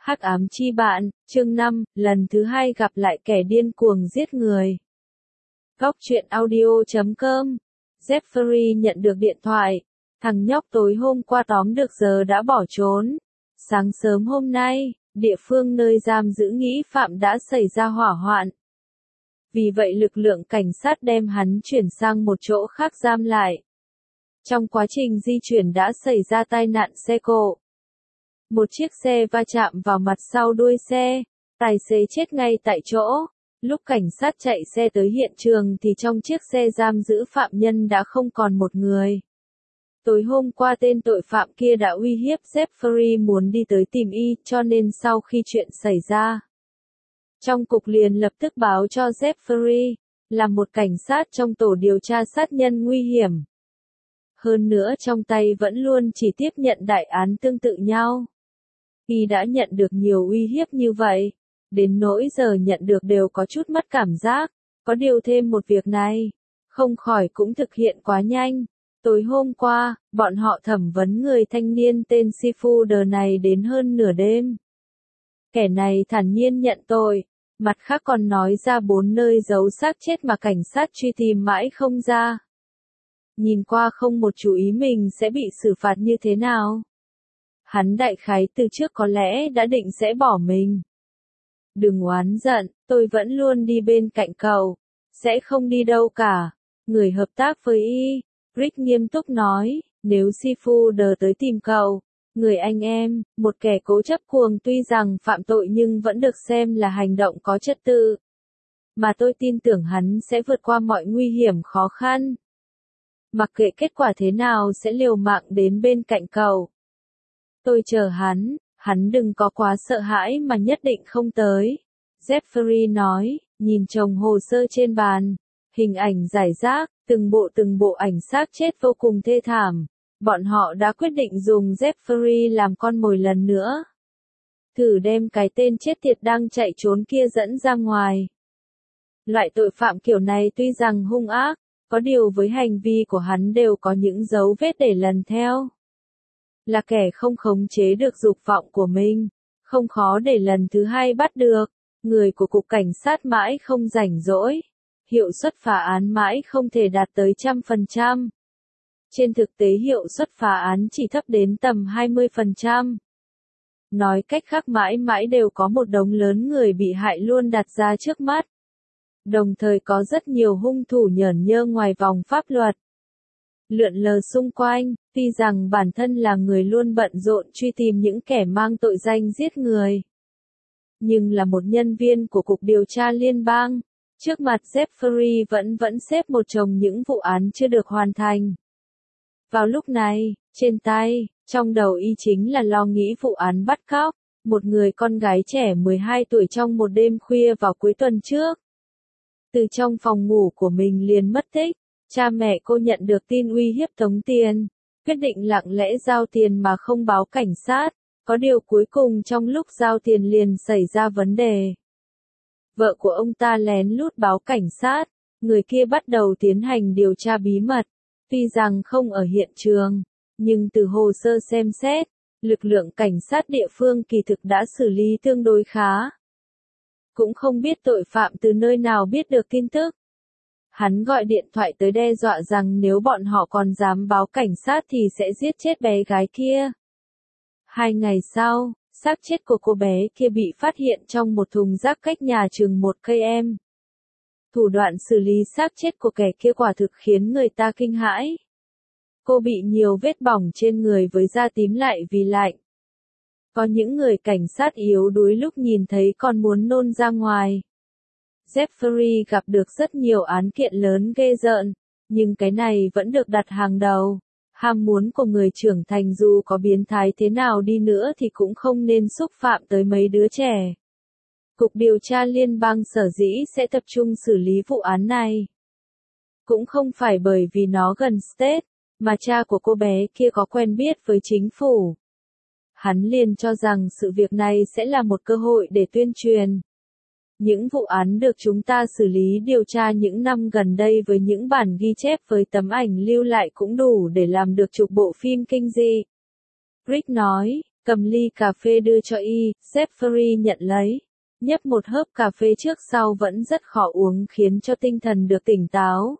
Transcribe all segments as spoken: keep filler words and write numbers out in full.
Hắc ám chi bạn, chương năm, lần thứ hai gặp lại kẻ điên cuồng giết người. Góc truyện audio chấm com. Jeffrey nhận được điện thoại. Thằng nhóc tối hôm qua tóm được giờ đã bỏ trốn. Sáng sớm hôm nay, địa phương nơi giam giữ nghi phạm đã xảy ra hỏa hoạn. Vì vậy lực lượng cảnh sát đem hắn chuyển sang một chỗ khác giam lại. Trong quá trình di chuyển đã xảy ra tai nạn xe cộ. Một chiếc xe va chạm vào mặt sau đuôi xe, tài xế chết ngay tại chỗ. Lúc cảnh sát chạy xe tới hiện trường thì trong chiếc xe giam giữ phạm nhân đã không còn một người. Tối hôm qua tên tội phạm kia đã uy hiếp Jeffrey muốn đi tới tìm y, cho nên sau khi chuyện xảy ra, trong cục liền lập tức báo cho Jeffrey, là một cảnh sát trong tổ điều tra sát nhân nguy hiểm. Hơn nữa trong tay vẫn luôn chỉ tiếp nhận đại án tương tự nhau. Y đã nhận được nhiều uy hiếp như vậy, đến nỗi giờ nhận được đều có chút mất cảm giác, có điều thêm một việc này, không khỏi cũng thực hiện quá nhanh. Tối hôm qua, bọn họ thẩm vấn người thanh niên tên Seafood này đến hơn nửa đêm. Kẻ này thản nhiên nhận tội, mặt khác còn nói ra bốn nơi giấu xác chết mà cảnh sát truy tìm mãi không ra. Nhìn qua không một chú ý mình sẽ bị xử phạt như thế nào. Hắn đại khái từ trước có lẽ đã định sẽ bỏ mình. Đừng oán giận, tôi vẫn luôn đi bên cạnh cậu, sẽ không đi đâu cả. Người hợp tác với y, Rick nghiêm túc nói, nếu Seafood tới tìm cậu, người anh em, một kẻ cố chấp cuồng tuy rằng phạm tội nhưng vẫn được xem là hành động có trật tự. Mà tôi tin tưởng hắn sẽ vượt qua mọi nguy hiểm khó khăn. Mặc kệ kết quả thế nào sẽ liều mạng đến bên cạnh cậu. Tôi chờ hắn, hắn đừng có quá sợ hãi mà nhất định không tới. Jeffrey nói, nhìn chồng hồ sơ trên bàn, hình ảnh rải rác, từng bộ từng bộ ảnh xác chết vô cùng thê thảm. Bọn họ đã quyết định dùng Jeffrey làm con mồi lần nữa. Thử đem cái tên chết tiệt đang chạy trốn kia dẫn ra ngoài. Loại tội phạm kiểu này tuy rằng hung ác, có điều với hành vi của hắn đều có những dấu vết để lần theo. Là kẻ không khống chế được dục vọng của mình, không khó để lần thứ hai bắt được. Người của cục cảnh sát mãi không rảnh rỗi, hiệu suất phá án mãi không thể đạt tới trăm phần trăm. Trên thực tế hiệu suất phá án chỉ thấp đến tầm hai mươi phần trăm. Nói cách khác mãi mãi đều có một đống lớn người bị hại luôn đặt ra trước mắt. Đồng thời có rất nhiều hung thủ nhởn nhơ ngoài vòng pháp luật. Lượn lờ xung quanh, tuy rằng bản thân là người luôn bận rộn truy tìm những kẻ mang tội danh giết người. Nhưng là một nhân viên của Cục Điều tra Liên bang, trước mặt Jeffrey vẫn vẫn xếp một chồng những vụ án chưa được hoàn thành. Vào lúc này, trên tay, trong đầu y chính là lo nghĩ vụ án bắt cóc, một người con gái trẻ mười hai tuổi trong một đêm khuya vào cuối tuần trước. Từ trong phòng ngủ của mình liền mất tích, cha mẹ cô nhận được tin uy hiếp tống tiền, quyết định lặng lẽ giao tiền mà không báo cảnh sát, có điều cuối cùng trong lúc giao tiền liền xảy ra vấn đề. Vợ của ông ta lén lút báo cảnh sát, người kia bắt đầu tiến hành điều tra bí mật, tuy rằng không ở hiện trường, nhưng từ hồ sơ xem xét, lực lượng cảnh sát địa phương kỳ thực đã xử lý tương đối khá. Cũng không biết tội phạm từ nơi nào biết được tin tức. Hắn gọi điện thoại tới đe dọa rằng nếu bọn họ còn dám báo cảnh sát thì sẽ giết chết bé gái kia. Hai ngày sau, xác chết của cô bé kia bị phát hiện trong một thùng rác cách nhà chừng một cây em. Thủ đoạn xử lý xác chết của kẻ kia quả thực khiến người ta kinh hãi. Cô bị nhiều vết bỏng trên người với da tím lại vì lạnh. Có những người cảnh sát yếu đuối lúc nhìn thấy còn muốn nôn ra ngoài. Jeffrey gặp được rất nhiều án kiện lớn ghê rợn, nhưng cái này vẫn được đặt hàng đầu. Ham muốn của người trưởng thành dù có biến thái thế nào đi nữa thì cũng không nên xúc phạm tới mấy đứa trẻ. Cục Điều tra Liên bang sở dĩ sẽ tập trung xử lý vụ án này. Cũng không phải bởi vì nó gần state, mà cha của cô bé kia có quen biết với chính phủ. Hắn liền cho rằng sự việc này sẽ là một cơ hội để tuyên truyền. Những vụ án được chúng ta xử lý điều tra những năm gần đây với những bản ghi chép với tấm ảnh lưu lại cũng đủ để làm được chục bộ phim kinh dị. Rick nói, cầm ly cà phê đưa cho y, Jeffrey nhận lấy. Nhấp một hớp cà phê trước sau vẫn rất khó uống khiến cho tinh thần được tỉnh táo.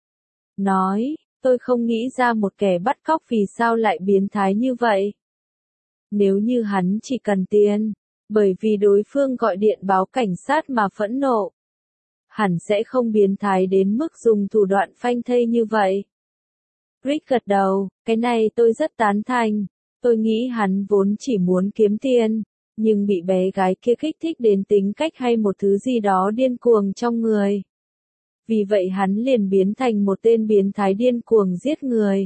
Nói, tôi không nghĩ ra một kẻ bắt cóc vì sao lại biến thái như vậy. Nếu như hắn chỉ cần tiền, bởi vì đối phương gọi điện báo cảnh sát mà phẫn nộ, hẳn sẽ không biến thái đến mức dùng thủ đoạn phanh thây như vậy. Rick gật đầu, cái này tôi rất tán thành, tôi nghĩ hắn vốn chỉ muốn kiếm tiền, nhưng bị bé gái kia kích thích đến tính cách hay một thứ gì đó điên cuồng trong người. Vì vậy hắn liền biến thành một tên biến thái điên cuồng giết người.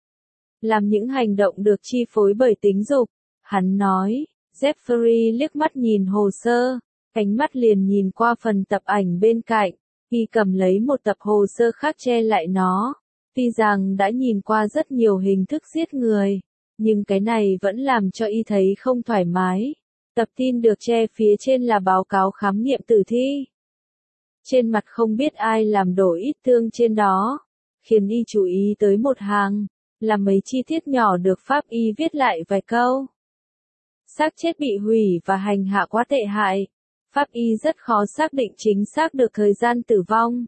Làm những hành động được chi phối bởi tính dục, hắn nói. Jeffrey liếc mắt nhìn hồ sơ, ánh mắt liền nhìn qua phần tập ảnh bên cạnh, y cầm lấy một tập hồ sơ khác che lại nó. Tuy rằng đã nhìn qua rất nhiều hình thức giết người, nhưng cái này vẫn làm cho y thấy không thoải mái. Tập tin được che phía trên là báo cáo khám nghiệm tử thi. Trên mặt không biết ai làm đổ ít tương trên đó, khiến y chú ý tới một hàng, là mấy chi tiết nhỏ được pháp y viết lại vài câu. Xác chết bị hủy và hành hạ quá tệ hại. Pháp y rất khó xác định chính xác được thời gian tử vong.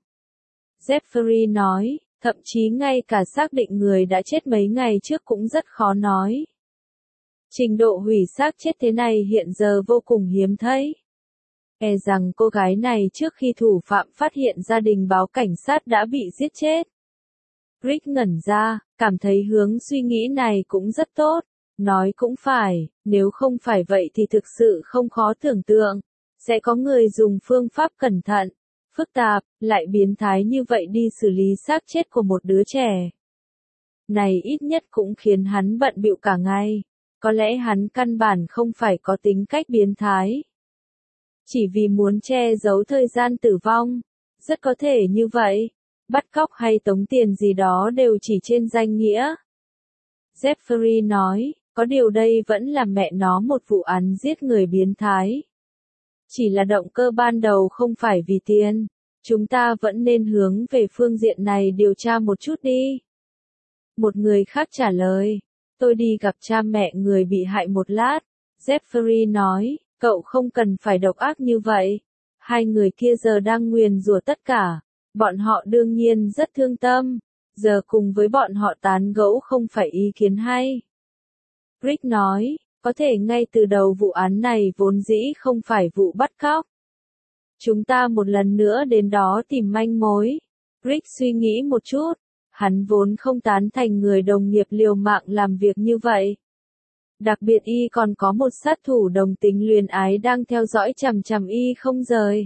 Jeffrey nói, thậm chí ngay cả xác định người đã chết mấy ngày trước cũng rất khó nói. Trình độ hủy xác chết thế này hiện giờ vô cùng hiếm thấy. E rằng cô gái này trước khi thủ phạm phát hiện gia đình báo cảnh sát đã bị giết chết. Rick ngẩn ra, cảm thấy hướng suy nghĩ này cũng rất tốt. Nói cũng phải, nếu không phải vậy thì thực sự không khó tưởng tượng. Sẽ có người dùng phương pháp cẩn thận, phức tạp, lại biến thái như vậy đi xử lý xác chết của một đứa trẻ. Này ít nhất cũng khiến hắn bận bịu cả ngày. Có lẽ hắn căn bản không phải có tính cách biến thái. Chỉ vì muốn che giấu thời gian tử vong. Rất có thể như vậy. Bắt cóc hay tống tiền gì đó đều chỉ trên danh nghĩa. Jeffrey nói, có điều đây vẫn là mẹ nó một vụ án giết người biến thái. Chỉ là động cơ ban đầu không phải vì tiền. Chúng ta vẫn nên hướng về phương diện này điều tra một chút đi. Một người khác trả lời, tôi đi gặp cha mẹ người bị hại một lát. Jeffrey nói, cậu không cần phải độc ác như vậy. Hai người kia giờ đang nguyền rủa tất cả. Bọn họ đương nhiên rất thương tâm. Giờ cùng với bọn họ tán gẫu không phải ý kiến hay. Rick nói, có thể ngay từ đầu vụ án này vốn dĩ không phải vụ bắt cóc. Chúng ta một lần nữa đến đó tìm manh mối. Rick suy nghĩ một chút. Hắn vốn không tán thành người đồng nghiệp liều mạng làm việc như vậy. Đặc biệt y còn có một sát thủ đồng tính luyến ái đang theo dõi chằm chằm y không rời.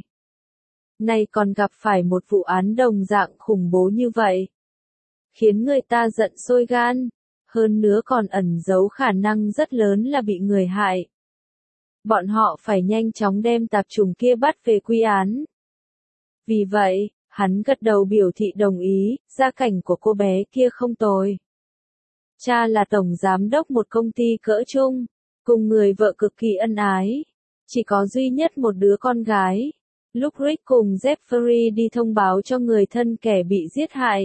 Nay còn gặp phải một vụ án đồng dạng khủng bố như vậy. Khiến người ta giận sôi gan. Hơn nữa còn ẩn giấu khả năng rất lớn là bị người hại. Bọn họ phải nhanh chóng đem tạp chủng kia bắt về quy án. Vì vậy, hắn gật đầu biểu thị đồng ý, gia cảnh của cô bé kia không tồi. Cha là tổng giám đốc một công ty cỡ trung, cùng người vợ cực kỳ ân ái. Chỉ có duy nhất một đứa con gái. Lúc Rick cùng Jeffrey đi thông báo cho người thân kẻ bị giết hại.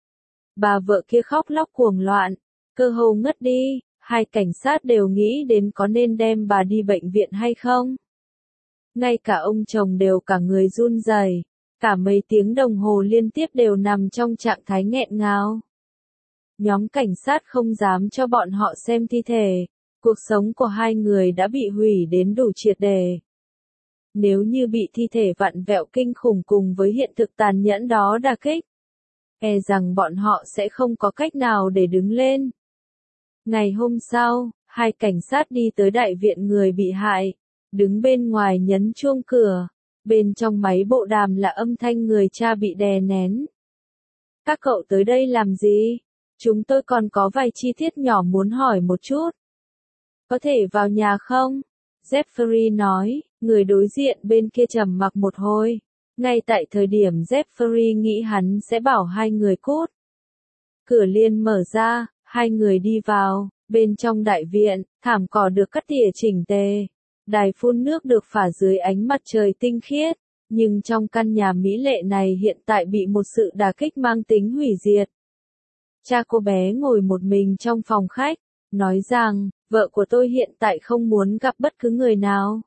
Bà vợ kia khóc lóc cuồng loạn, cơ hồ ngất đi, hai cảnh sát đều nghĩ đến có nên đem bà đi bệnh viện hay không. Ngay cả ông chồng đều cả người run rẩy, cả mấy tiếng đồng hồ liên tiếp đều nằm trong trạng thái nghẹn ngào. Nhóm cảnh sát không dám cho bọn họ xem thi thể, cuộc sống của hai người đã bị hủy đến đủ triệt đề. Nếu như bị thi thể vặn vẹo kinh khủng cùng với hiện thực tàn nhẫn đó đả kích, e rằng bọn họ sẽ không có cách nào để đứng lên. Ngày hôm sau, hai cảnh sát đi tới đại viện người bị hại, đứng bên ngoài nhấn chuông cửa, bên trong máy bộ đàm là âm thanh người cha bị đè nén. Các cậu tới đây làm gì? Chúng tôi còn có vài chi tiết nhỏ muốn hỏi một chút. Có thể vào nhà không? Jeffrey nói, người đối diện bên kia trầm mặc một hồi. Ngay tại thời điểm Jeffrey nghĩ hắn sẽ bảo hai người cút. Cửa liền mở ra, hai người đi vào, bên trong đại viện, thảm cỏ được cắt tỉa chỉnh tề. Đài phun nước được phả dưới ánh mặt trời tinh khiết, nhưng trong căn nhà mỹ lệ này hiện tại bị một sự đả kích mang tính hủy diệt. Cha cô bé ngồi một mình trong phòng khách, nói rằng, vợ của tôi hiện tại không muốn gặp bất cứ người nào.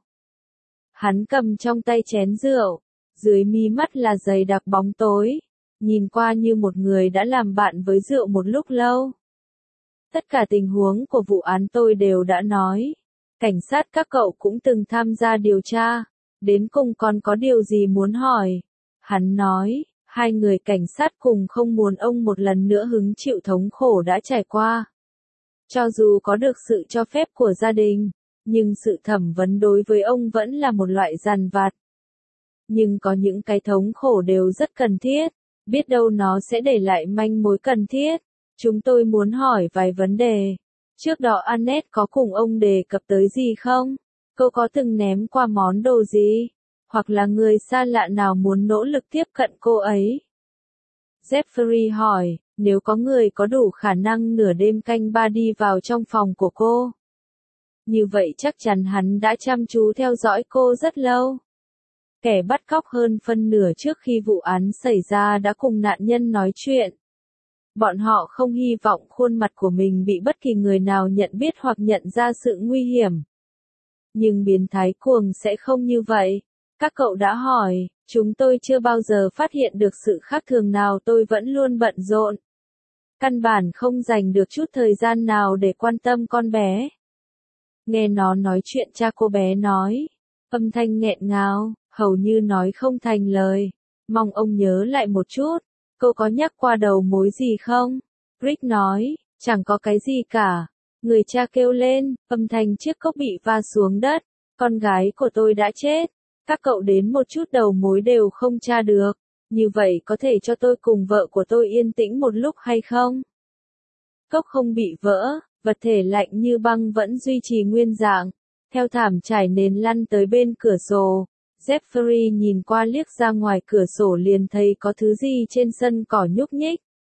Hắn cầm trong tay chén rượu, dưới mí mắt là dày đặc bóng tối, nhìn qua như một người đã làm bạn với rượu một lúc lâu. Tất cả tình huống của vụ án tôi đều đã nói. Cảnh sát các cậu cũng từng tham gia điều tra, đến cùng còn có điều gì muốn hỏi? Hắn nói, hai người cảnh sát cùng không muốn ông một lần nữa hứng chịu thống khổ đã trải qua. Cho dù có được sự cho phép của gia đình, nhưng sự thẩm vấn đối với ông vẫn là một loại dằn vặt. Nhưng có những cái thống khổ đều rất cần thiết, biết đâu nó sẽ để lại manh mối cần thiết. Chúng tôi muốn hỏi vài vấn đề. Trước đó Annette có cùng ông đề cập tới gì không? Cô có từng ném qua món đồ gì? Hoặc là người xa lạ nào muốn nỗ lực tiếp cận cô ấy? Jeffrey hỏi, nếu có người có đủ khả năng nửa đêm canh ba đi vào trong phòng của cô. Như vậy chắc chắn hắn đã chăm chú theo dõi cô rất lâu. Kẻ bắt cóc hơn phân nửa trước khi vụ án xảy ra đã cùng nạn nhân nói chuyện. Bọn họ không hy vọng khuôn mặt của mình bị bất kỳ người nào nhận biết hoặc nhận ra sự nguy hiểm. Nhưng biến thái cuồng sẽ không như vậy. Các cậu đã hỏi, chúng tôi chưa bao giờ phát hiện được sự khác thường nào, tôi vẫn luôn bận rộn. Căn bản không dành được chút thời gian nào để quan tâm con bé. Nghe nó nói chuyện, cha cô bé nói, âm thanh nghẹn ngào, hầu như nói không thành lời. Mong ông nhớ lại một chút. Cô có nhắc qua đầu mối gì không? Rick nói, chẳng có cái gì cả. Người cha kêu lên, âm thanh chiếc cốc bị va xuống đất. Con gái của tôi đã chết. Các cậu đến một chút đầu mối đều không tra được. Như vậy có thể cho tôi cùng vợ của tôi yên tĩnh một lúc hay không? Cốc không bị vỡ, vật thể lạnh như băng vẫn duy trì nguyên dạng. Theo thảm trải nền lăn tới bên cửa sổ. Jeffrey nhìn qua liếc ra ngoài cửa sổ liền thấy có thứ gì trên sân cỏ nhúc nhích.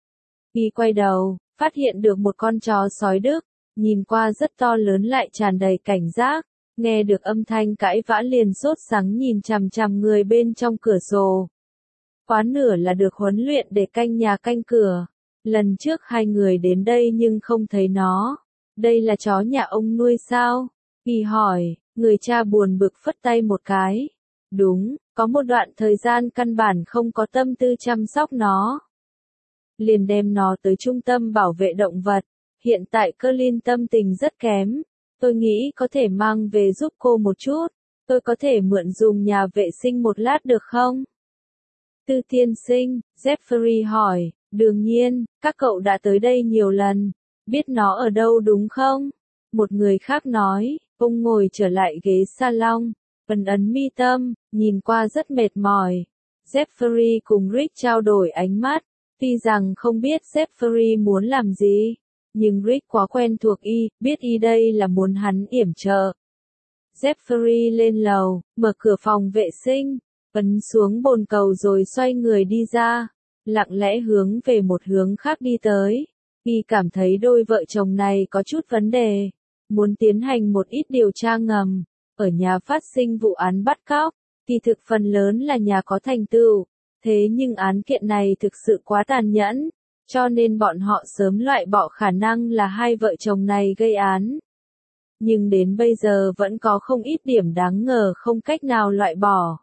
Y quay đầu, phát hiện được một con chó sói Đức, nhìn qua rất to lớn lại tràn đầy cảnh giác, nghe được âm thanh cãi vã liền sốt sắng nhìn chằm chằm người bên trong cửa sổ. Quá nửa là được huấn luyện để canh nhà canh cửa. Lần trước hai người đến đây nhưng không thấy nó. Đây là chó nhà ông nuôi sao? Y hỏi, người cha buồn bực phất tay một cái. Đúng, có một đoạn thời gian căn bản không có tâm tư chăm sóc nó. Liền đem nó tới trung tâm bảo vệ động vật. Hiện tại Colin tâm tình rất kém. Tôi nghĩ có thể mang về giúp cô một chút. Tôi có thể mượn dùng nhà vệ sinh một lát được không? Tư tiên sinh, Jeffrey hỏi, đương nhiên, các cậu đã tới đây nhiều lần. Biết nó ở đâu đúng không? Một người khác nói, ông ngồi trở lại ghế salon. Ấn ấn mi tâm, nhìn qua rất mệt mỏi. Jeffrey cùng Rick trao đổi ánh mắt. Tuy rằng không biết Jeffrey muốn làm gì, nhưng Rick quá quen thuộc y, biết y đây là muốn hắn yểm trợ. Jeffrey lên lầu, mở cửa phòng vệ sinh, ấn xuống bồn cầu rồi xoay người đi ra, lặng lẽ hướng về một hướng khác đi tới. Y cảm thấy đôi vợ chồng này có chút vấn đề, muốn tiến hành một ít điều tra ngầm. Ở nhà phát sinh vụ án bắt cóc, thì thực phần lớn là nhà có thành tựu, thế nhưng án kiện này thực sự quá tàn nhẫn, cho nên bọn họ sớm loại bỏ khả năng là hai vợ chồng này gây án. Nhưng đến bây giờ vẫn có không ít điểm đáng ngờ không cách nào loại bỏ.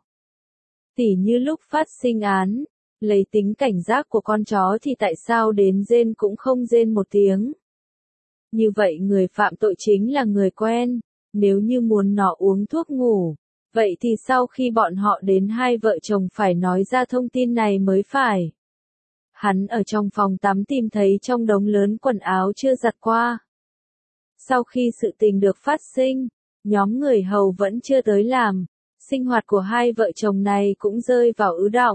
Tỉ như lúc phát sinh án, lấy tính cảnh giác của con chó thì tại sao đến rên cũng không rên một tiếng. Như vậy người phạm tội chính là người quen. Nếu như muốn nó uống thuốc ngủ, vậy thì sau khi bọn họ đến hai vợ chồng phải nói ra thông tin này mới phải. Hắn ở trong phòng tắm tìm thấy trong đống lớn quần áo chưa giặt qua. Sau khi sự tình được phát sinh, nhóm người hầu vẫn chưa tới làm, sinh hoạt của hai vợ chồng này cũng rơi vào ứ động.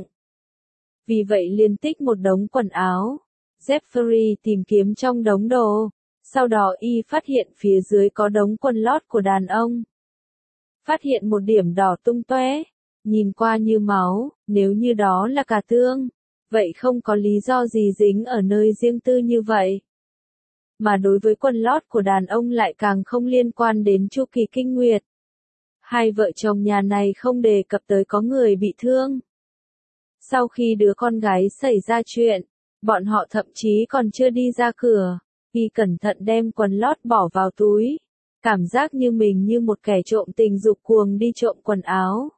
Vì vậy liên tích một đống quần áo, Jeffrey tìm kiếm trong đống đồ. Sau đó y phát hiện phía dưới có đống quần lót của đàn ông. Phát hiện một điểm đỏ tung tóe, nhìn qua như máu, nếu như đó là cà tương, vậy không có lý do gì dính ở nơi riêng tư như vậy. Mà đối với quần lót của đàn ông lại càng không liên quan đến chu kỳ kinh nguyệt. Hai vợ chồng nhà này không đề cập tới có người bị thương. Sau khi đứa con gái xảy ra chuyện, bọn họ thậm chí còn chưa đi ra cửa. Y cẩn thận đem quần lót bỏ vào túi, cảm giác như mình như một kẻ trộm tình dục cuồng đi trộm quần áo.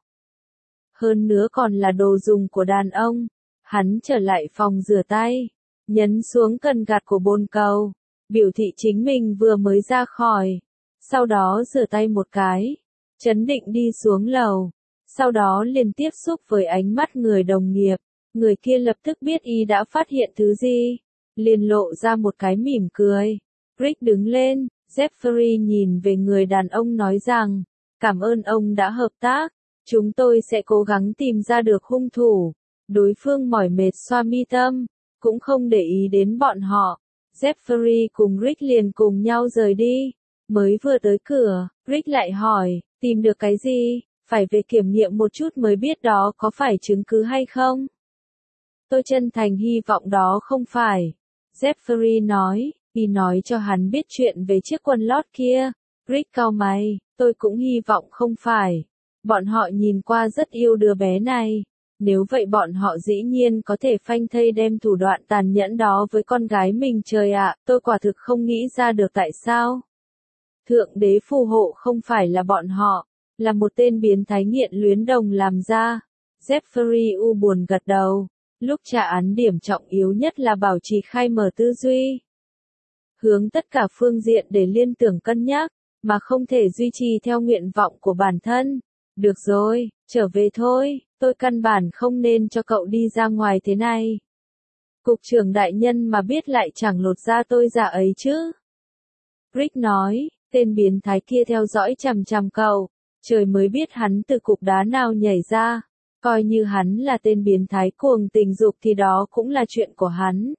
Hơn nữa còn là đồ dùng của đàn ông. Hắn trở lại phòng rửa tay, nhấn xuống cần gạt của bồn cầu, biểu thị chính mình vừa mới ra khỏi. Sau đó rửa tay một cái, chấn định đi xuống lầu. Sau đó liền tiếp xúc với ánh mắt người đồng nghiệp. Người kia lập tức biết y đã phát hiện thứ gì, liền lộ ra một cái mỉm cười. Rick đứng lên, Jeffrey nhìn về người đàn ông nói rằng, cảm ơn ông đã hợp tác, chúng tôi sẽ cố gắng tìm ra được hung thủ. Đối phương mỏi mệt xoa mi tâm, cũng không để ý đến bọn họ. Jeffrey cùng Rick liền cùng nhau rời đi. Mới vừa tới cửa, Rick lại hỏi, tìm được cái gì? Phải về kiểm nghiệm một chút mới biết đó có phải chứng cứ hay không? Tôi chân thành hy vọng đó không phải. Jeffrey nói, y nói cho hắn biết chuyện về chiếc quần lót kia. Rick cau mày, tôi cũng hy vọng không phải. Bọn họ nhìn qua rất yêu đứa bé này. Nếu vậy bọn họ dĩ nhiên có thể phanh thây đem thủ đoạn tàn nhẫn đó với con gái mình. Trời ạ, tôi quả thực không nghĩ ra được tại sao. Thượng đế phù hộ không phải là bọn họ, là một tên biến thái nghiện luyến đồng làm ra. Jeffrey u buồn gật đầu. Lúc trả án điểm trọng yếu nhất là bảo trì khai mở tư duy. Hướng tất cả phương diện để liên tưởng cân nhắc, mà không thể duy trì theo nguyện vọng của bản thân. Được rồi, trở về thôi, tôi căn bản không nên cho cậu đi ra ngoài thế này. Cục trưởng đại nhân mà biết lại chẳng lột da tôi ra ấy chứ. Rick nói, tên biến thái kia theo dõi chằm chằm cậu, trời mới biết hắn từ cục đá nào nhảy ra. Coi như hắn là tên biến thái cuồng tình dục thì đó cũng là chuyện của hắn.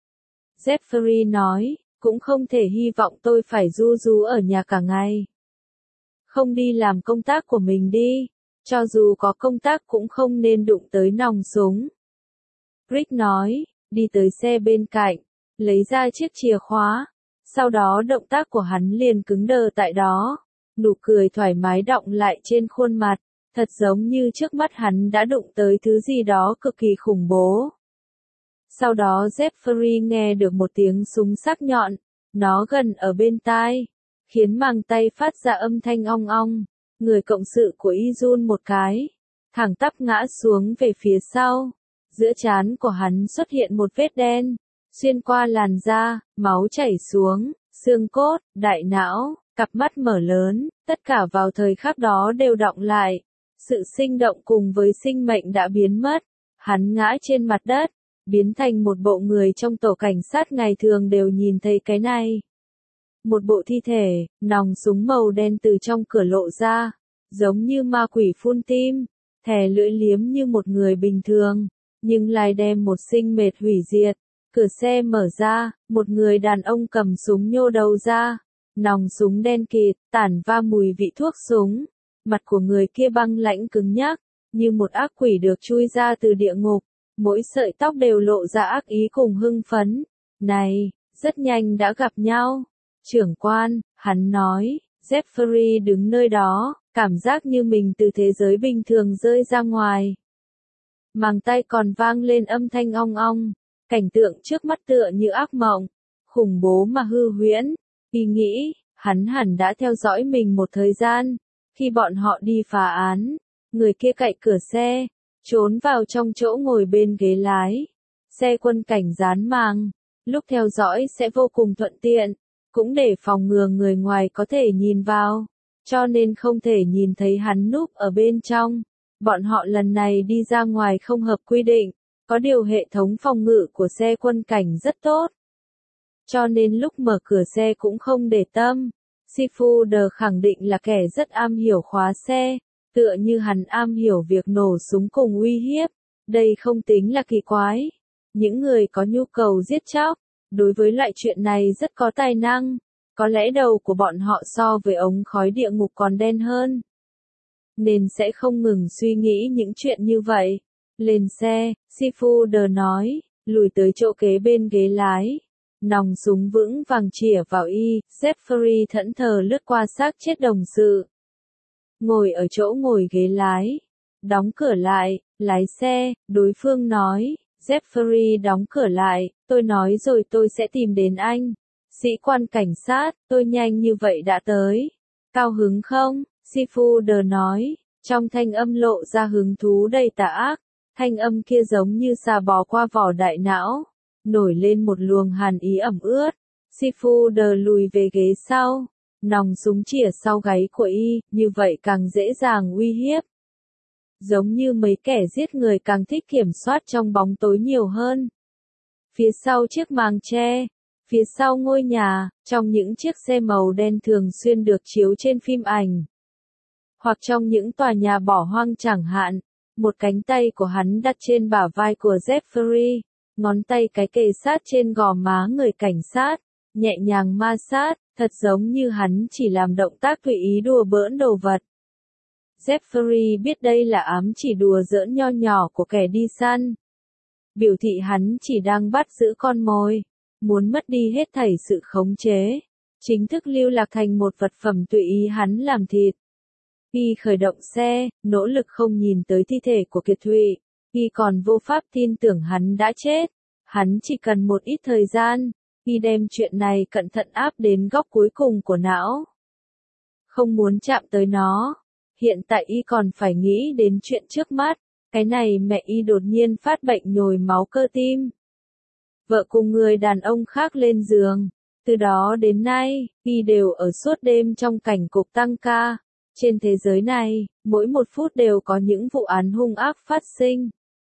Jeffrey nói, cũng không thể hy vọng tôi phải ru rú ở nhà cả ngày. Không đi làm công tác của mình đi, cho dù có công tác cũng không nên đụng tới nòng súng. Rick nói, đi tới xe bên cạnh, lấy ra chiếc chìa khóa, sau đó động tác của hắn liền cứng đờ tại đó, nụ cười thoải mái đọng lại trên khuôn mặt. Thật giống như trước mắt hắn đã đụng tới thứ gì đó cực kỳ khủng bố. Sau đó Jeffrey nghe được một tiếng súng sắc nhọn, nó gần ở bên tai, khiến màng tay phát ra âm thanh ong ong. Người cộng sự của y run một cái, thẳng tắp ngã xuống về phía sau. Giữa trán của hắn xuất hiện một vết đen, xuyên qua làn da, máu chảy xuống, xương cốt, đại não, cặp mắt mở lớn, tất cả vào thời khắc đó đều đọng lại. Sự sinh động cùng với sinh mệnh đã biến mất, hắn ngã trên mặt đất, biến thành một bộ người trong tổ cảnh sát ngày thường đều nhìn thấy cái này. Một bộ thi thể, nòng súng màu đen từ trong cửa lộ ra, giống như ma quỷ phun tim, thè lưỡi liếm như một người bình thường, nhưng lại đem một sinh mệt hủy diệt. Cửa xe mở ra, một người đàn ông cầm súng nhô đầu ra, nòng súng đen kịt, tản va mùi vị thuốc súng. Mặt của người kia băng lãnh cứng nhắc, như một ác quỷ được chui ra từ địa ngục, mỗi sợi tóc đều lộ ra ác ý cùng hưng phấn. Này, rất nhanh đã gặp nhau. Trưởng quan, hắn nói, Jeffrey đứng nơi đó, cảm giác như mình từ thế giới bình thường rơi ra ngoài. Màng tay còn vang lên âm thanh ong ong, cảnh tượng trước mắt tựa như ác mộng, khủng bố mà hư huyễn. Y nghĩ, hắn hẳn đã theo dõi mình một thời gian. Khi bọn họ đi phá án, người kia cạy cửa xe, trốn vào trong chỗ ngồi bên ghế lái. Xe quân cảnh dán màng, lúc theo dõi sẽ vô cùng thuận tiện, cũng để phòng ngừa người ngoài có thể nhìn vào, cho nên không thể nhìn thấy hắn núp ở bên trong. Bọn họ lần này đi ra ngoài không hợp quy định, có điều hệ thống phòng ngự của xe quân cảnh rất tốt. Cho nên lúc mở cửa xe cũng không để tâm. Seafood khẳng định là kẻ rất am hiểu khóa xe, tựa như hắn am hiểu việc nổ súng cùng uy hiếp. Đây không tính là kỳ quái. Những người có nhu cầu giết chóc, đối với loại chuyện này rất có tài năng. Có lẽ đầu của bọn họ so với ống khói địa ngục còn đen hơn. Nên sẽ không ngừng suy nghĩ những chuyện như vậy. Lên xe, Seafood nói, lùi tới chỗ kế bên ghế lái. Nòng súng vững vàng chĩa vào y, Jeffrey thẫn thờ lướt qua xác chết đồng sự. Ngồi ở chỗ ngồi ghế lái. Đóng cửa lại, lái xe, đối phương nói, Jeffrey đóng cửa lại, tôi nói rồi tôi sẽ tìm đến anh. Sĩ quan cảnh sát, tôi nhanh như vậy đã tới. Cao hứng không? Seafood nói, trong thanh âm lộ ra hứng thú đầy tà ác, thanh âm kia giống như xà bò qua vỏ đại não, nổi lên một luồng hàn ý ẩm ướt. Seafood lùi về ghế sau, nòng súng chĩa sau gáy của y, như vậy càng dễ dàng uy hiếp. Giống như mấy kẻ giết người càng thích kiểm soát trong bóng tối nhiều hơn. Phía sau chiếc màn che, phía sau ngôi nhà, trong những chiếc xe màu đen thường xuyên được chiếu trên phim ảnh. Hoặc trong những tòa nhà bỏ hoang chẳng hạn, một cánh tay của hắn đặt trên bả vai của Jeffrey, ngón tay cái kề sát trên gò má người cảnh sát, nhẹ nhàng ma sát, thật giống như hắn chỉ làm động tác tùy ý đùa bỡn đồ vật. Jeffrey biết đây là ám chỉ đùa giỡn nho nhỏ của kẻ đi săn. Biểu thị hắn chỉ đang bắt giữ con mồi, muốn mất đi hết thảy sự khống chế, chính thức lưu lạc thành một vật phẩm tùy ý hắn làm thịt. Y khởi động xe, nỗ lực không nhìn tới thi thể của Kiệt Thụy, Y còn vô pháp tin tưởng hắn đã chết. Hắn chỉ cần một ít thời gian, Y đem chuyện này cẩn thận áp đến góc cuối cùng của não. Không muốn chạm tới nó. Hiện tại Y còn phải nghĩ đến chuyện trước mắt, cái này mẹ Y đột nhiên phát bệnh nhồi máu cơ tim. Vợ cùng người đàn ông khác lên giường. Từ đó đến nay, Y đều ở suốt đêm trong cảnh cục tăng ca. Trên thế giới này, mỗi một phút đều có những vụ án hung ác phát sinh.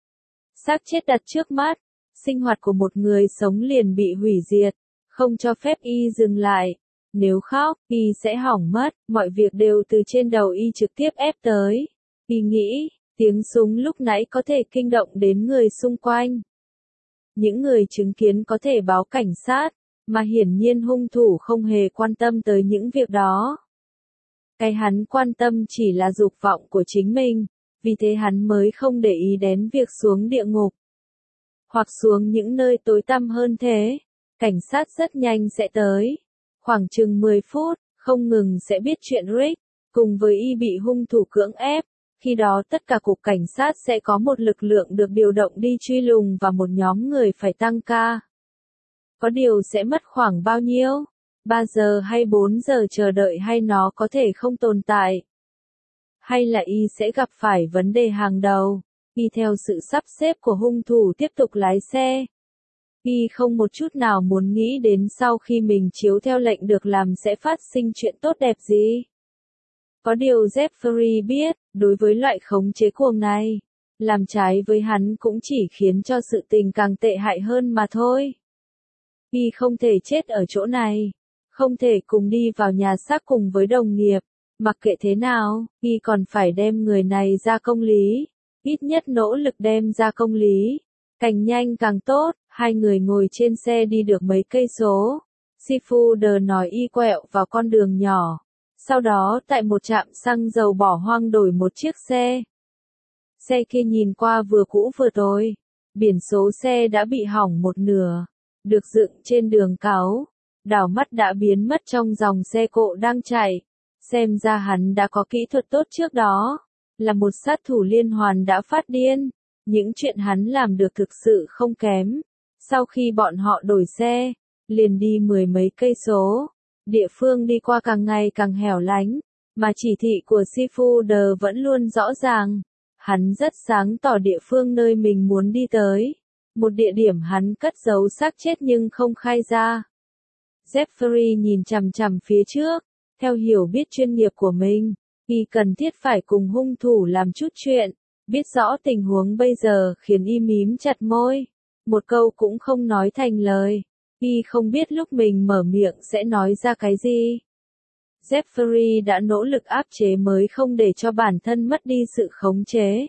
Xác chết đặt trước mắt, sinh hoạt của một người sống liền bị hủy diệt, không cho phép Y dừng lại. Nếu khóc, Y sẽ hỏng mất, mọi việc đều từ trên đầu Y trực tiếp ép tới. Y nghĩ, tiếng súng lúc nãy có thể kinh động đến người xung quanh. Những người chứng kiến có thể báo cảnh sát, mà hiển nhiên hung thủ không hề quan tâm tới những việc đó. Cái hắn quan tâm chỉ là dục vọng của chính mình, vì thế hắn mới không để ý đến việc xuống địa ngục. Hoặc xuống những nơi tối tăm hơn thế. Cảnh sát rất nhanh sẽ tới. Khoảng chừng mười phút, không ngừng sẽ biết chuyện Rick, cùng với Y bị hung thủ cưỡng ép. Khi đó tất cả cục cảnh sát sẽ có một lực lượng được điều động đi truy lùng và một nhóm người phải tăng ca. Có điều sẽ mất khoảng bao nhiêu? ba giờ hay bốn giờ chờ đợi hay nó có thể không tồn tại? Hay là Y sẽ gặp phải vấn đề hàng đầu? Y theo sự sắp xếp của hung thủ tiếp tục lái xe. Y không một chút nào muốn nghĩ đến sau khi mình chiếu theo lệnh được làm sẽ phát sinh chuyện tốt đẹp gì. Có điều Jeffrey biết, đối với loại khống chế cuồng này, làm trái với hắn cũng chỉ khiến cho sự tình càng tệ hại hơn mà thôi. Y không thể chết ở chỗ này, không thể cùng đi vào nhà xác cùng với đồng nghiệp, mặc kệ thế nào, Y còn phải đem người này ra công lý, ít nhất nỗ lực đem ra công lý, càng nhanh càng tốt. Hai người ngồi trên xe đi được mấy cây số. Seafood nói Y quẹo vào con đường nhỏ. Sau đó tại một trạm xăng dầu bỏ hoang đổi một chiếc xe. Xe kia nhìn qua vừa cũ vừa tồi. Biển số xe đã bị hỏng một nửa. Được dựng trên đường cáu. Đảo mắt đã biến mất trong dòng xe cộ đang chạy. Xem ra hắn đã có kỹ thuật tốt trước đó. Là một sát thủ liên hoàn đã phát điên. Những chuyện hắn làm được thực sự không kém. Sau khi bọn họ đổi xe, liền đi mười mấy cây số, địa phương đi qua càng ngày càng hẻo lánh, mà chỉ thị của Seafood vẫn luôn rõ ràng. Hắn rất sáng tỏ địa phương nơi mình muốn đi tới, một địa điểm hắn cất giấu xác chết nhưng không khai ra. Jeffrey nhìn chằm chằm phía trước, theo hiểu biết chuyên nghiệp của mình, Y cần thiết phải cùng hung thủ làm chút chuyện, biết rõ tình huống bây giờ khiến Y mím chặt môi. Một câu cũng không nói thành lời. Y không biết lúc mình mở miệng sẽ nói ra cái gì. Jeffrey đã nỗ lực áp chế mới không để cho bản thân mất đi sự khống chế.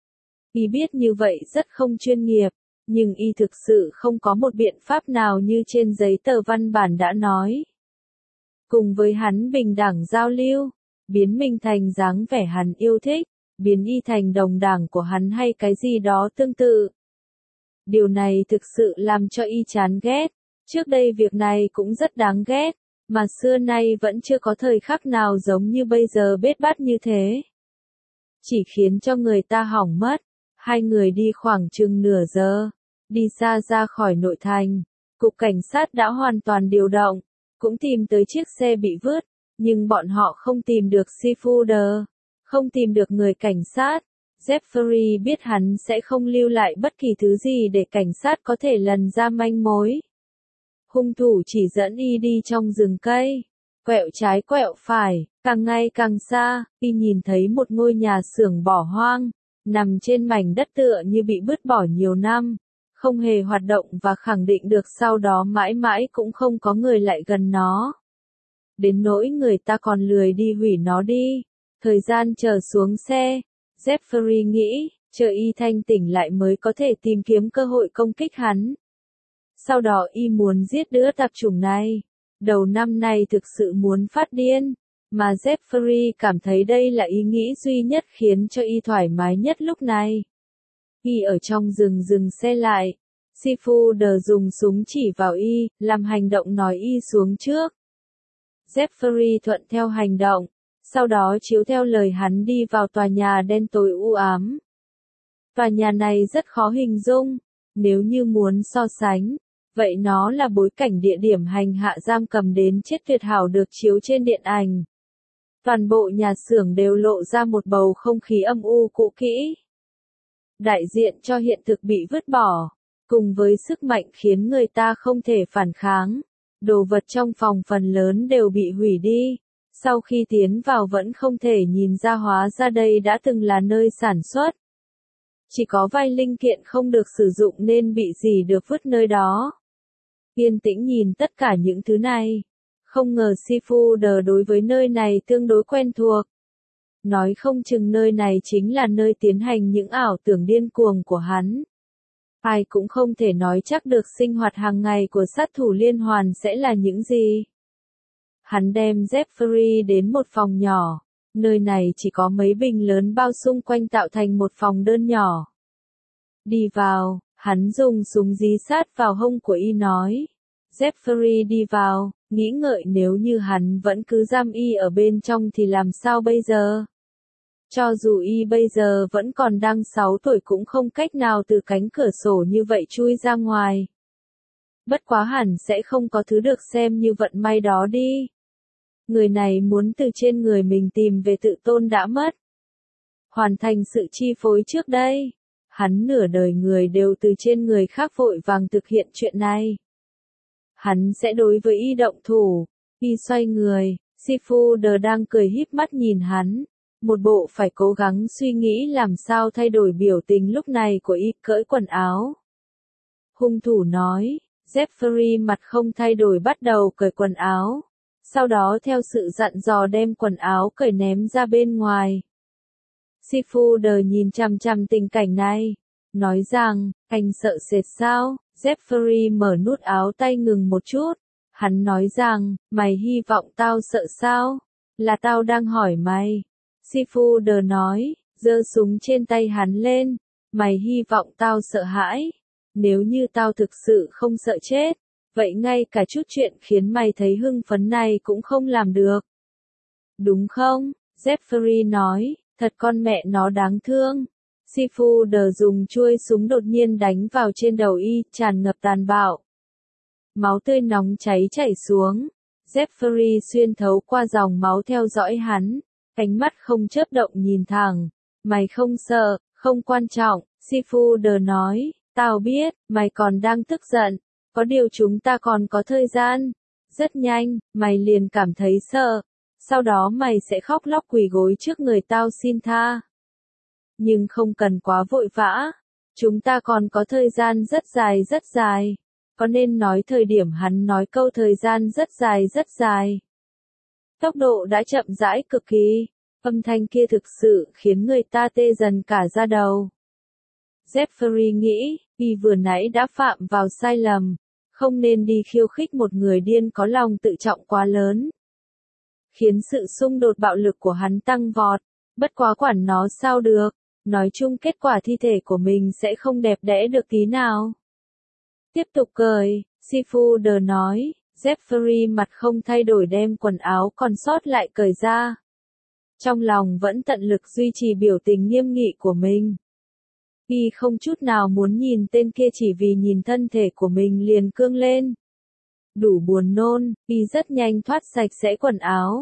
Y biết như vậy rất không chuyên nghiệp, nhưng Y thực sự không có một biện pháp nào như trên giấy tờ văn bản đã nói. Cùng với hắn bình đẳng giao lưu, biến mình thành dáng vẻ hắn yêu thích, biến Y thành đồng đảng của hắn hay cái gì đó tương tự. Điều này thực sự làm cho Y chán ghét. Trước đây việc này cũng rất đáng ghét, mà xưa nay vẫn chưa có thời khắc nào giống như bây giờ bết bát như thế. Chỉ khiến cho người ta hỏng mất. Hai người đi khoảng chừng nửa giờ, đi xa ra khỏi nội thành. Cục cảnh sát đã hoàn toàn điều động, cũng tìm tới chiếc xe bị vứt. Nhưng bọn họ không tìm được Seafooder, không tìm được người cảnh sát. Jeffrey biết hắn sẽ không lưu lại bất kỳ thứ gì để cảnh sát có thể lần ra manh mối. Hung thủ chỉ dẫn y đi trong rừng cây, quẹo trái quẹo phải, càng ngày càng xa, y nhìn thấy một ngôi nhà xưởng bỏ hoang, nằm trên mảnh đất tựa như bị vứt bỏ nhiều năm, không hề hoạt động và khẳng định được sau đó mãi mãi cũng không có người lại gần nó. Đến nỗi người ta còn lười đi hủy nó đi. Thời gian chờ xuống xe, Jeffrey nghĩ, chờ y thanh tỉnh lại mới có thể tìm kiếm cơ hội công kích hắn. Sau đó y muốn giết đứa tạp chủng này. Đầu năm nay thực sự muốn phát điên, mà Jeffrey cảm thấy đây là ý nghĩ duy nhất khiến cho y thoải mái nhất lúc này. Y ở trong rừng dừng xe lại, Seafooder dùng súng chỉ vào y, làm hành động nói y xuống trước. Jeffrey thuận theo hành động, sau đó chiếu theo lời hắn đi vào tòa nhà đen tối u ám. Tòa nhà này rất khó hình dung, nếu như muốn so sánh, vậy nó là bối cảnh địa điểm hành hạ giam cầm đến chết tuyệt hảo được chiếu trên điện ảnh. Toàn bộ nhà xưởng đều lộ ra một bầu không khí âm u cũ kỹ. Đại diện cho hiện thực bị vứt bỏ, cùng với sức mạnh khiến người ta không thể phản kháng. Đồ vật trong phòng phần lớn đều bị hủy đi. Sau khi tiến vào vẫn không thể nhìn ra hóa ra đây đã từng là nơi sản xuất. Chỉ có vài linh kiện không được sử dụng nên bị dỉ được vứt nơi đó. Yên tĩnh nhìn tất cả những thứ này. Không ngờ Seafooder đối với nơi này tương đối quen thuộc. Nói không chừng nơi này chính là nơi tiến hành những ảo tưởng điên cuồng của hắn. Ai cũng không thể nói chắc được sinh hoạt hàng ngày của sát thủ liên hoàn sẽ là những gì. Hắn đem Jeffrey đến một phòng nhỏ. Nơi này chỉ có mấy bình lớn bao xung quanh tạo thành một phòng đơn nhỏ. Đi vào, hắn dùng súng dí sát vào hông của y nói. Jeffrey đi vào, nghĩ ngợi nếu như hắn vẫn cứ giam y ở bên trong thì làm sao bây giờ? Cho dù y bây giờ vẫn còn đang sáu tuổi cũng không cách nào từ cánh cửa sổ như vậy chui ra ngoài. Bất quá hẳn sẽ không có thứ được xem như vận may đó đi. Người này muốn từ trên người mình tìm về tự tôn đã mất. Hoàn thành sự chi phối trước đây. Hắn nửa đời người đều từ trên người khác vội vàng thực hiện chuyện này. Hắn sẽ đối với y động thủ. Y xoay người, Seafooder đang cười híp mắt nhìn hắn. Một bộ phải cố gắng suy nghĩ làm sao thay đổi biểu tình lúc này của y, cởi quần áo. Hung thủ nói, Jeffrey mặt không thay đổi bắt đầu cởi quần áo. Sau đó theo sự dặn dò đem quần áo cởi ném ra bên ngoài. Seafooder nhìn chằm chằm tình cảnh này, nói rằng, anh sợ sệt sao? Jeffrey mở nút áo tay ngừng một chút. Hắn nói rằng, mày hy vọng tao sợ sao? Là tao đang hỏi mày. Seafooder nói, giơ súng trên tay hắn lên. Mày hy vọng tao sợ hãi? Nếu như tao thực sự không sợ chết, vậy ngay cả chút chuyện khiến mày thấy hưng phấn này cũng không làm được. Đúng không? Jeffrey nói, thật con mẹ nó đáng thương. Seafooder dùng chuôi súng đột nhiên đánh vào trên đầu y, tràn ngập tàn bạo. Máu tươi nóng cháy chảy xuống. Jeffrey xuyên thấu qua dòng máu theo dõi hắn, ánh mắt không chớp động nhìn thẳng. Mày không sợ, không quan trọng, Seafooder nói, tao biết, mày còn đang tức giận, có điều chúng ta còn có thời gian. Rất nhanh, mày liền cảm thấy sợ, sau đó mày sẽ khóc lóc quỳ gối trước người tao xin tha. Nhưng không cần quá vội vã, chúng ta còn có thời gian rất dài rất dài. Có nên nói thời điểm hắn nói câu thời gian rất dài rất dài. Tốc độ đã chậm rãi cực kỳ, âm thanh kia thực sự khiến người ta tê dần cả da đầu. Jeffrey nghĩ, y vừa nãy đã phạm vào sai lầm, không nên đi khiêu khích một người điên có lòng tự trọng quá lớn. Khiến sự xung đột bạo lực của hắn tăng vọt, bất quá quản nó sao được, nói chung kết quả thi thể của mình sẽ không đẹp đẽ được tí nào. Tiếp tục cười, Seafooder nói, Jeffrey mặt không thay đổi đem quần áo còn sót lại cởi ra. Trong lòng vẫn tận lực duy trì biểu tình nghiêm nghị của mình. Y không chút nào muốn nhìn tên kia chỉ vì nhìn thân thể của mình liền cương lên. Đủ buồn nôn, Y rất nhanh thoát sạch sẽ quần áo.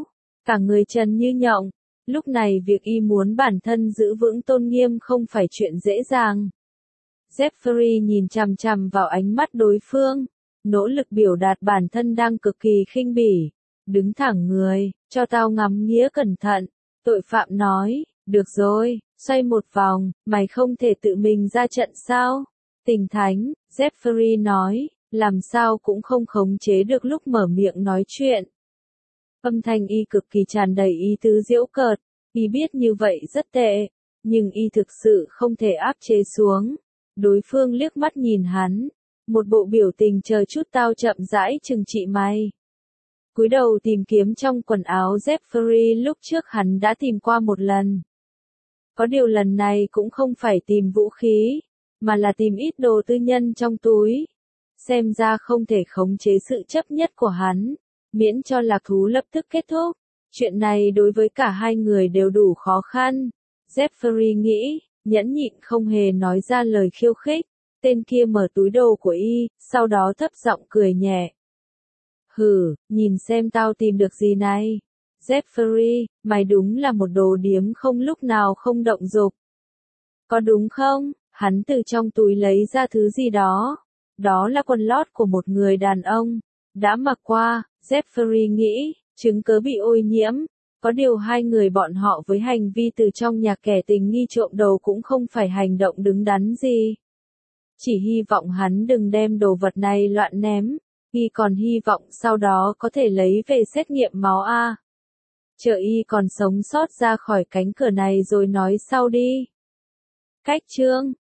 cả người trần như nhộng. Lúc này việc y muốn bản thân giữ vững tôn nghiêm không phải chuyện dễ dàng. Jeffrey nhìn chằm chằm vào ánh mắt đối phương, nỗ lực biểu đạt bản thân đang cực kỳ khinh bỉ. Đứng thẳng người, cho tao ngắm nghía cẩn thận. Tội phạm nói, được rồi, xoay một vòng, mày không thể tự mình ra trận sao? Tình thánh, Jeffrey nói, làm sao cũng không khống chế được lúc mở miệng nói chuyện. Âm thanh y cực kỳ tràn đầy ý tứ giễu cợt, y biết như vậy rất tệ, nhưng y thực sự không thể áp chế xuống. Đối phương liếc mắt nhìn hắn, một bộ biểu tình chờ chút tao chậm rãi trừng trị mày. Cúi đầu tìm kiếm trong quần áo Jeffrey lúc trước hắn đã tìm qua một lần. Có điều lần này cũng không phải tìm vũ khí, mà là tìm ít đồ tư nhân trong túi. Xem ra không thể khống chế sự chấp nhất của hắn, miễn cho lạc thú lập tức kết thúc. Chuyện này đối với cả hai người đều đủ khó khăn. Jeffrey nghĩ, nhẫn nhịn không hề nói ra lời khiêu khích. Tên kia mở túi đồ của y, sau đó thấp giọng cười nhẹ. Hử, nhìn xem tao tìm được gì này. Jeffrey, mày đúng là một đồ điếm không lúc nào không động dục. Có đúng không? Hắn từ trong túi lấy ra thứ gì đó. Đó là quần lót của một người đàn ông. Đã mặc qua, Jeffrey nghĩ, chứng cớ bị ô nhiễm. Có điều hai người bọn họ với hành vi từ trong nhà kẻ tình nghi trộm đồ cũng không phải hành động đứng đắn gì. Chỉ hy vọng hắn đừng đem đồ vật này loạn ném. Y còn hy vọng sau đó có thể lấy về xét nghiệm máu A. Chờ y còn sống sót ra khỏi cánh cửa này rồi nói sau đi. Cách chương